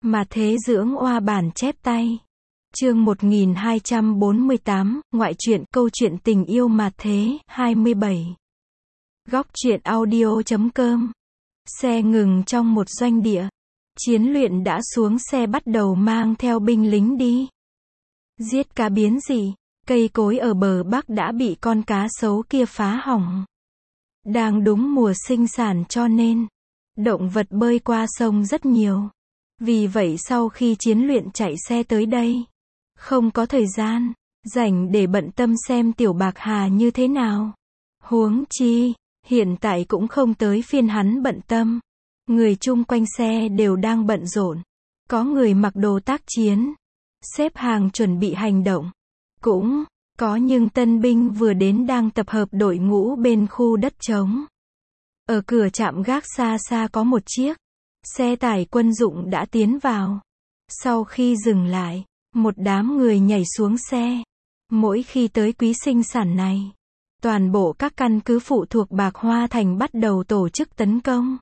Mà thế dưỡng oa bản chép tay. Chương 1248, ngoại truyện, câu chuyện tình yêu mà thế, 27. Góc truyện audio.com. Xe ngừng trong một doanh địa. Chiến luyện đã xuống xe bắt đầu mang theo binh lính đi. Giết cá biến dị. Cây cối ở bờ bắc đã bị con cá sấu kia phá hỏng. Đang đúng mùa sinh sản cho nên động vật bơi qua sông rất nhiều. Vì vậy sau khi chiến luyện chạy xe tới đây, không có thời gian rảnh để bận tâm xem Tiểu Bạc Hà như thế nào. Huống chi, hiện tại cũng không tới phiên hắn bận tâm. Người chung quanh xe đều đang bận rộn. Có người mặc đồ tác chiến, xếp hàng chuẩn bị hành động. Cũng có những tân binh vừa đến đang tập hợp đội ngũ bên khu đất trống. Ở cửa trạm gác xa xa có một chiếc xe tải quân dụng đã tiến vào. Sau khi dừng lại, một đám người nhảy xuống xe. Mỗi khi tới quý sinh sản này, toàn bộ các căn cứ phụ thuộc Bạc Hoa Thành bắt đầu tổ chức tấn công.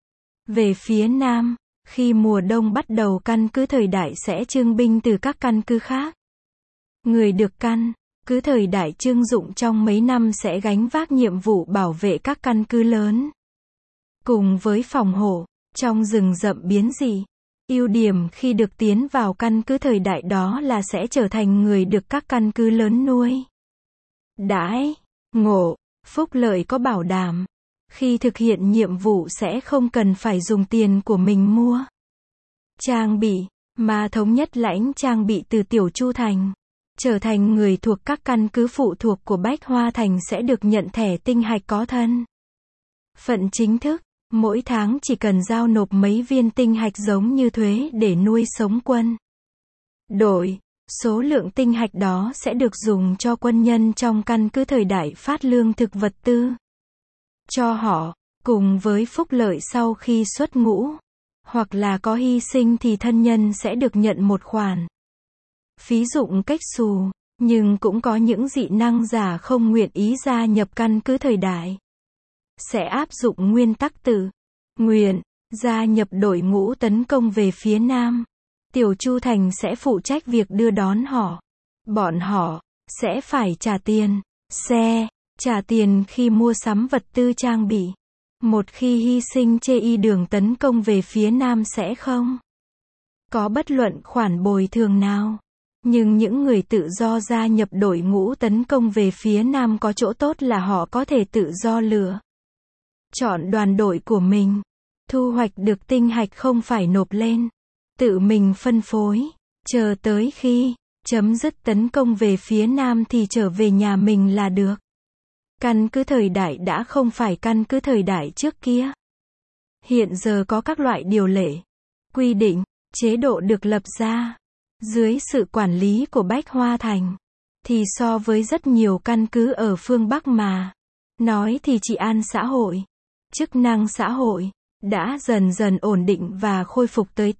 Về phía Nam, khi mùa đông bắt đầu căn cứ Thời Đại sẽ trưng binh từ các căn cứ khác. Người được căn cứ Thời Đại trưng dụng trong mấy năm sẽ gánh vác nhiệm vụ bảo vệ các căn cứ lớn. Cùng với phòng hộ trong rừng rậm biến dị. Ưu điểm khi được tiến vào căn cứ Thời Đại đó là sẽ trở thành người được các căn cứ lớn nuôi. Đãi ngộ, phúc lợi có bảo đảm. Khi thực hiện nhiệm vụ sẽ không cần phải dùng tiền của mình mua trang bị, mà thống nhất lãnh trang bị từ Tiểu Chu Thành. Trở thành người thuộc các căn cứ phụ thuộc của Bách Hoa Thành sẽ được nhận thẻ tinh hạch có thân phận chính thức. Mỗi tháng chỉ cần giao nộp mấy viên tinh hạch giống như thuế để nuôi sống quân đội. Số lượng tinh hạch đó sẽ được dùng cho quân nhân trong căn cứ Thời Đại phát lương thực vật tư cho họ, cùng với phúc lợi sau khi xuất ngũ. Hoặc là có hy sinh thì thân nhân sẽ được nhận một khoản phí dụng cách xù. Nhưng cũng có những dị năng giả không nguyện ý gia nhập căn cứ Thời Đại. Sẽ áp dụng nguyên tắc tự nguyện, gia nhập đội ngũ tấn công về phía Nam. Tiểu Chu Thành sẽ phụ trách việc đưa đón họ. Bọn họ sẽ phải trả tiền xe, trả tiền khi mua sắm vật tư trang bị. Một khi hy sinh trên đường tấn công về phía Nam sẽ không có bất luận khoản bồi thường nào. Nhưng những người tự do gia nhập đội ngũ tấn công về phía Nam có chỗ tốt là họ có thể tự do lựa chọn đoàn đội của mình. Thu hoạch được tinh hạch không phải nộp lên, tự mình phân phối. Chờ tới khi chấm dứt tấn công về phía Nam thì trở về nhà mình là được. Căn cứ Thời Đại đã không phải căn cứ Thời Đại trước kia. Hiện giờ có các loại điều lệ, quy định, chế độ được lập ra dưới sự quản lý của Bách Hoa Thành. Thì so với rất nhiều căn cứ ở phương Bắc mà nói thì trị an xã hội, chức năng xã hội đã dần dần ổn định và khôi phục tới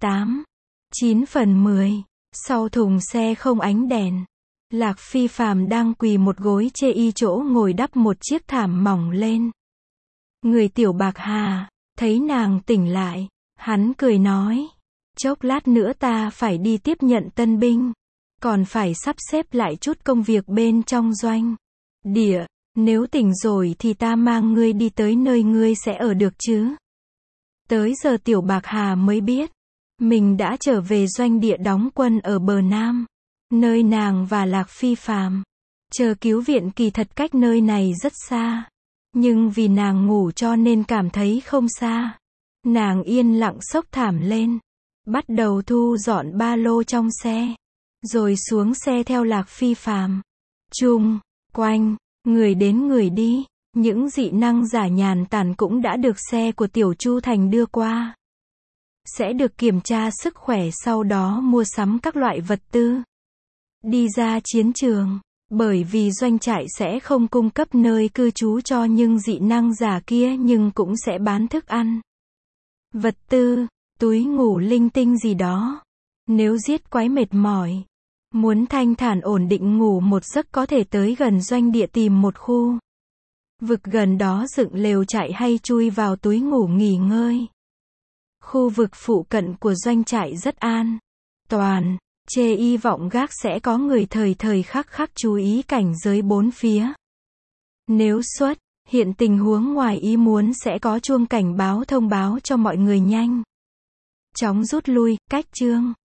8/9. Sau thùng xe không ánh đèn, Lạc Phi Phàm đang quỳ một gối chê chỗ ngồi đắp một chiếc thảm mỏng lên người Tiểu Bạc Hà. Thấy nàng tỉnh lại, hắn cười nói, chốc lát nữa ta phải đi tiếp nhận tân binh, còn phải sắp xếp lại chút công việc bên trong doanh địa. Nếu tỉnh rồi thì ta mang ngươi đi tới nơi ngươi sẽ ở được chứ. Tới giờ Tiểu Bạc Hà mới biết mình đã trở về doanh địa đóng quân ở bờ Nam, nơi nàng và Lạc Phi Phàm chờ cứu viện. Kỳ thật cách nơi này rất xa, nhưng vì nàng ngủ cho nên cảm thấy không xa. Nàng yên lặng xốc thảm lên, bắt đầu thu dọn ba lô trong xe, rồi xuống xe theo Lạc Phi Phàm. Chung quanh người đến người đi, những dị năng giả nhàn tản cũng đã được xe của Tiểu Chu Thành đưa qua. Sẽ được kiểm tra sức khỏe, sau đó mua sắm các loại vật tư đi ra chiến trường. Bởi vì doanh trại sẽ không cung cấp nơi cư trú cho những dị năng giả kia, nhưng cũng sẽ bán thức ăn, vật tư, túi ngủ linh tinh gì đó. Nếu giết quái mệt mỏi, muốn thanh thản ổn định ngủ một giấc có thể tới gần doanh địa tìm một khu vực gần đó dựng lều trại hay chui vào túi ngủ nghỉ ngơi. Khu vực phụ cận của doanh trại rất an toàn. Chê y vọng gác sẽ có người thời thời khắc khắc chú ý cảnh giới bốn phía. Nếu xuất hiện tình huống ngoài ý muốn sẽ có chuông cảnh báo thông báo cho mọi người nhanh chóng rút lui, cách chương.